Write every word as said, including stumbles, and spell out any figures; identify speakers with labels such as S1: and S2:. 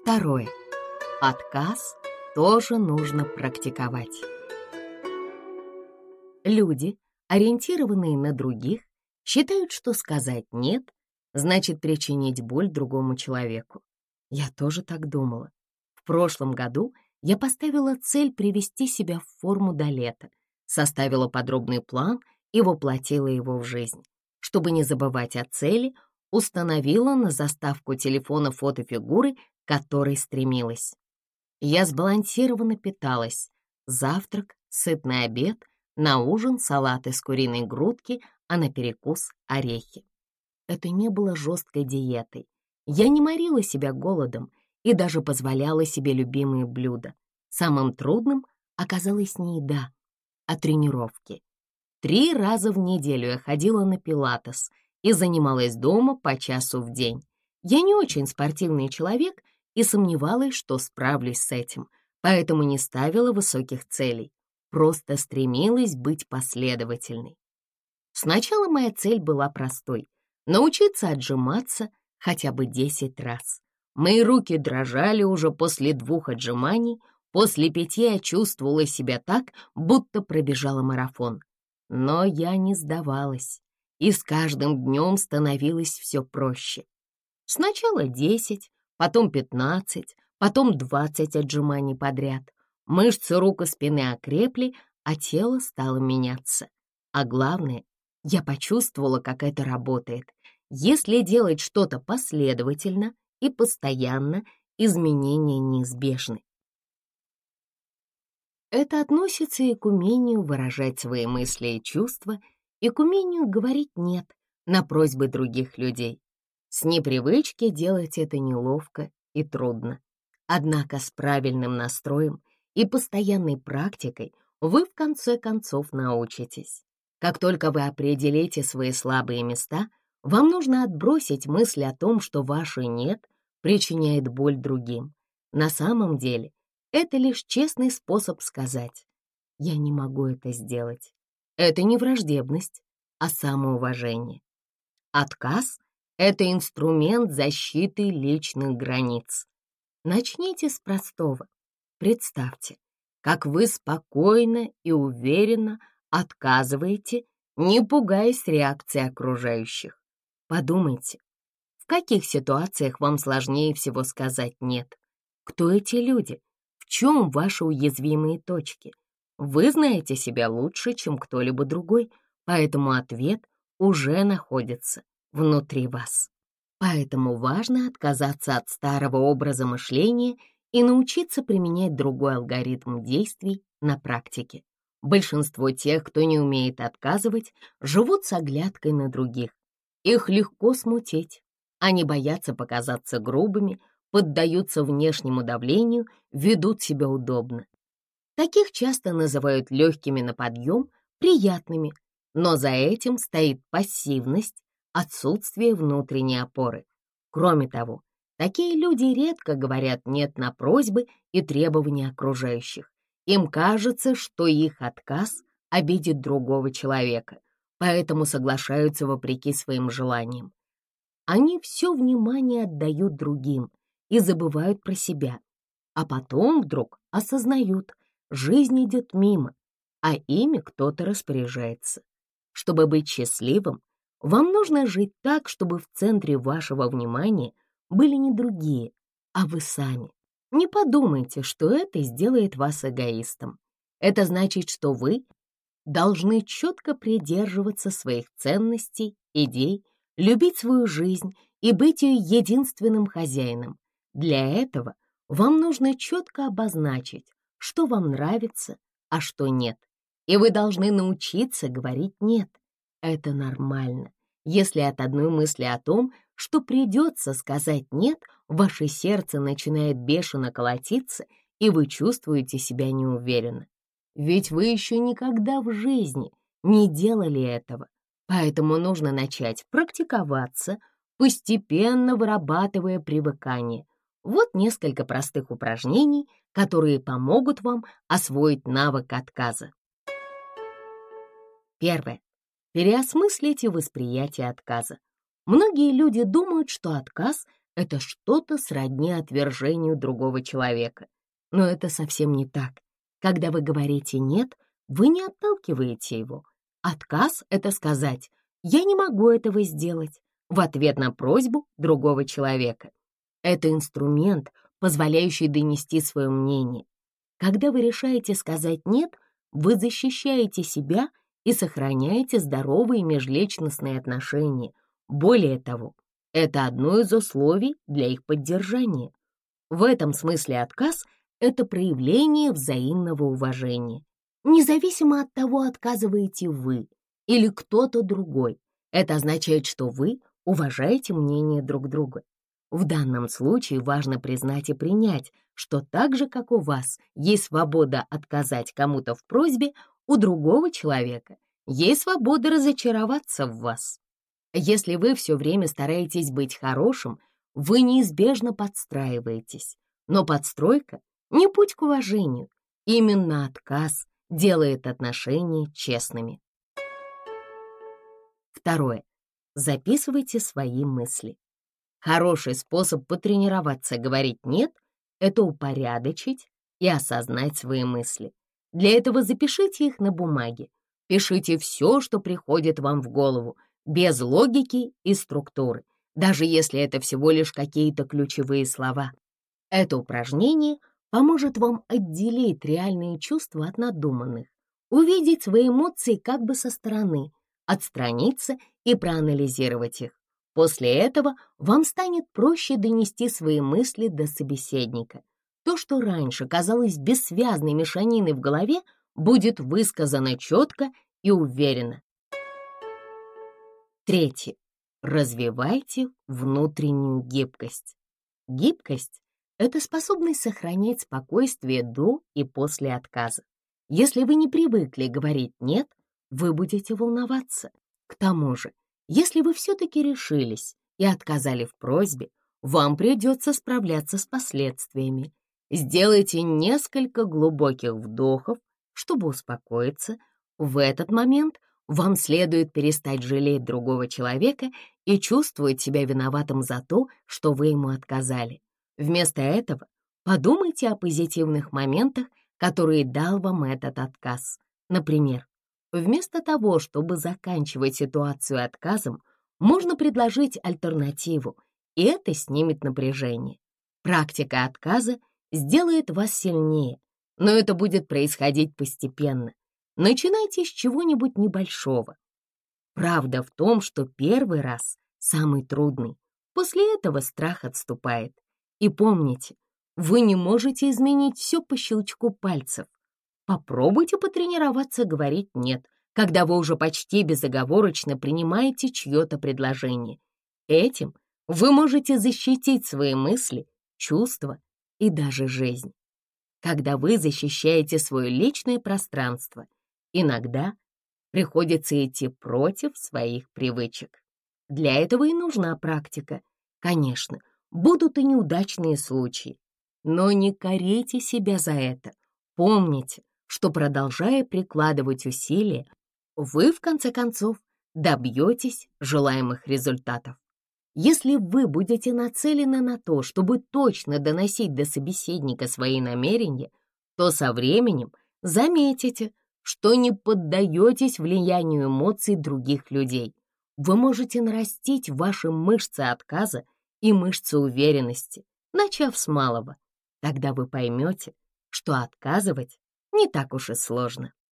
S1: Второе. Отказ тоже нужно практиковать. Люди, ориентированные на других, считают, что сказать «нет» значит причинить боль другому человеку. Я тоже так думала. В прошлом году я поставила цель привести себя в форму до лета, составила подробный план и воплотила его в жизнь. Чтобы не забывать о цели, установила на заставку телефона фото фигуры, к которой стремилась. Я сбалансированно питалась. Завтрак, сытный обед, на ужин салат из куриной грудки, а на перекус орехи. Это не было жесткой диетой. Я не морила себя голодом и даже позволяла себе любимые блюда. Самым трудным оказалось не еда, а тренировки. Три раза в неделю я ходила на пилатес и занималась дома по часу в день. Я не очень спортивный человек и сомневалась, что справлюсь с этим, поэтому не ставила высоких целей, просто стремилась быть последовательной. Сначала моя цель была простой — научиться отжиматься хотя бы десять раз. Мои руки дрожали уже после двух отжиманий, после пяти я чувствовала себя так, будто пробежала марафон. Но я не сдавалась, и с каждым днем становилось все проще. Сначала десять, потом пятнадцать, потом двадцать отжиманий подряд. Мышцы рук и спины окрепли, а тело стало меняться. А главное, я почувствовала, как это работает. Если делать что-то последовательно и постоянно, изменения неизбежны. Это относится и к умению выражать свои мысли и чувства, и к умению говорить «нет» на просьбы других людей. С непривычки делать это неловко и трудно. Однако с правильным настроем и постоянной практикой вы в конце концов научитесь. Как только вы определите свои слабые места, вам нужно отбросить мысль о том, что ваше «нет» причиняет боль другим. На самом деле, это лишь честный способ сказать «я не могу это сделать». Это не враждебность, а самоуважение. Отказ — это инструмент защиты личных границ. Начните с простого. Представьте, как вы спокойно и уверенно отказываете, не пугаясь реакции окружающих. Подумайте, в каких ситуациях вам сложнее всего сказать «нет»? Кто эти люди? В чем ваши уязвимые точки? Вы знаете себя лучше, чем кто-либо другой, поэтому ответ уже находится внутри вас. Поэтому важно отказаться от старого образа мышления и научиться применять другой алгоритм действий на практике. Большинство тех, кто не умеет отказывать, живут с оглядкой на других. Их легко смутить. Они боятся показаться грубыми, поддаются внешнему давлению, ведут себя удобно. Таких часто называют легкими на подъем, приятными, но за этим стоит пассивность, отсутствие внутренней опоры. Кроме того, такие люди редко говорят «нет» на просьбы и требования окружающих. Им кажется, что их отказ обидит другого человека, поэтому соглашаются вопреки своим желаниям. Они все внимание отдают другим и забывают про себя, а потом вдруг осознают, жизнь идет мимо, а ими кто-то распоряжается. Чтобы быть счастливым, вам нужно жить так, чтобы в центре вашего внимания были не другие, а вы сами. Не подумайте, что это сделает вас эгоистом. Это значит, что вы должны четко придерживаться своих ценностей, идей, любить свою жизнь и быть ее единственным хозяином. Для этого вам нужно четко обозначить, что вам нравится, а что нет. И вы должны научиться говорить «нет». Это нормально. Если от одной мысли о том, что придется сказать «нет», ваше сердце начинает бешено колотиться, и вы чувствуете себя неуверенно. Ведь вы еще никогда в жизни не делали этого. Поэтому нужно начать практиковаться, постепенно вырабатывая привыкание. Вот несколько простых упражнений, которые помогут вам освоить навык отказа. Первое. Переосмыслите восприятие отказа. Многие люди думают, что отказ это что-то сродни отвержению другого человека. Но это совсем не так. Когда вы говорите «нет», вы не отталкиваете его. Отказ — это сказать «я не могу этого сделать» в ответ на просьбу другого человека. Это инструмент, позволяющий донести свое мнение. Когда вы решаете сказать «нет», вы защищаете себя и сохраняете здоровые межличностные отношения. Более того, это одно из условий для их поддержания. В этом смысле отказ — это проявление взаимного уважения. Независимо от того, отказываете вы или кто-то другой, это означает, что вы уважаете мнение друг друга. В данном случае важно признать и принять, что так же, как у вас есть свобода отказать кому-то в просьбе, у другого человека есть свобода разочароваться в вас. Если вы все время стараетесь быть хорошим, вы неизбежно подстраиваетесь. Но подстройка — не путь к уважению. Именно отказ делает отношения честными. Второе. Записывайте свои мысли. Хороший способ потренироваться говорить «нет» — это упорядочить и осознать свои мысли. Для этого запишите их на бумаге. Пишите все, что приходит вам в голову, без логики и структуры, даже если это всего лишь какие-то ключевые слова. Это упражнение поможет вам отделить реальные чувства от надуманных, увидеть свои эмоции как бы со стороны, отстраниться и проанализировать их. После этого вам станет проще донести свои мысли до собеседника. То, что раньше казалось бессвязной мешаниной в голове, будет высказано четко и уверенно. Третье. Развивайте внутреннюю гибкость. Гибкость — это способность сохранять спокойствие до и после отказа. Если вы не привыкли говорить «нет», вы будете волноваться. К тому же, если вы все-таки решились и отказали в просьбе, вам придется справляться с последствиями. Сделайте несколько глубоких вдохов, чтобы успокоиться. В этот момент вам следует перестать жалеть другого человека и чувствовать себя виноватым за то, что вы ему отказали. Вместо этого подумайте о позитивных моментах, которые дал вам этот отказ. Например, вместо того, чтобы заканчивать ситуацию отказом, можно предложить альтернативу, и это снимет напряжение. Практика отказа сделает вас сильнее, но это будет происходить постепенно. Начинайте с чего-нибудь небольшого. Правда в том, что первый раз самый трудный. После этого страх отступает. И помните, вы не можете изменить все по щелчку пальцев. Попробуйте потренироваться говорить «нет», когда вы уже почти безоговорочно принимаете чье-то предложение. Этим вы можете защитить свои мысли, чувства и даже жизнь. Когда вы защищаете свое личное пространство, иногда приходится идти против своих привычек. Для этого и нужна практика. Конечно, будут и неудачные случаи, но не корите себя за это. Помните, что, продолжая прикладывать усилия, вы, в конце концов, добьетесь желаемых результатов. Если вы будете нацелены на то, чтобы точно доносить до собеседника свои намерения, то со временем заметите, что не поддаетесь влиянию эмоций других людей. Вы можете нарастить ваши мышцы отказа и мышцы уверенности, начав с малого. Тогда вы поймете, что отказывать не так уж и сложно.